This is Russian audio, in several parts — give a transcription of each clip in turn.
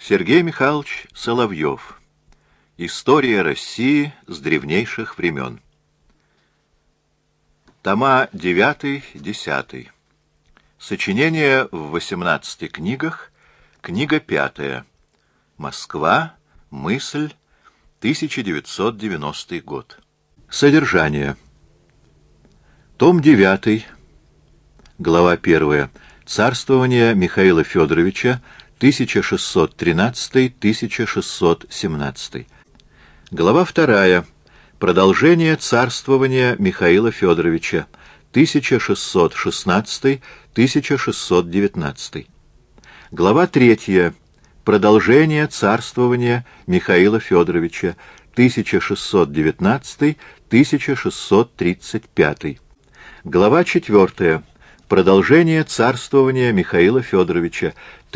Сергей Михайлович Соловьев. История России с древнейших времен. Тома 9-10. Сочинение в 18 книгах. Книга 5. Москва. Мысль. 1990 год. Содержание. Том 9. Глава 1. Царствование Михаила Федоровича 1613-1617. Глава 2. Продолжение царствования Михаила Федоровича 1616-1619. Глава 3. Продолжение царствования Михаила Федоровича 1619-1635. Глава 4. Продолжение царствования Михаила Федоровича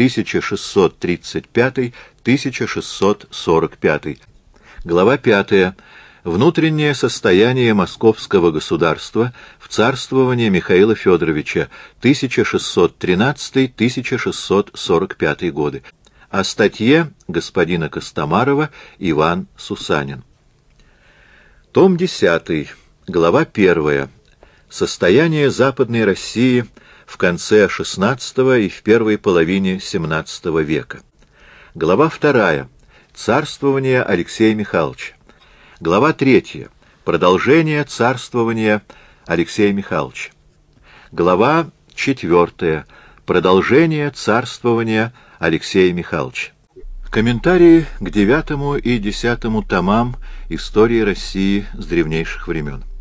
1635-1645. Глава 5. Внутреннее состояние московского государства в царствовании Михаила Федоровича 1613-1645 годы. О статье господина Костомарова Иван Сусанин. Том 10. Глава 1. Состояние Западной России в конце XVI и в первой половине XVII века. Глава 2. Царствование Алексея Михайловича. Глава 3. Продолжение царствования Алексея Михайловича. Глава 4. Продолжение царствования Алексея Михайловича. Комментарии к 9 и 10 томам истории России с древнейших времен.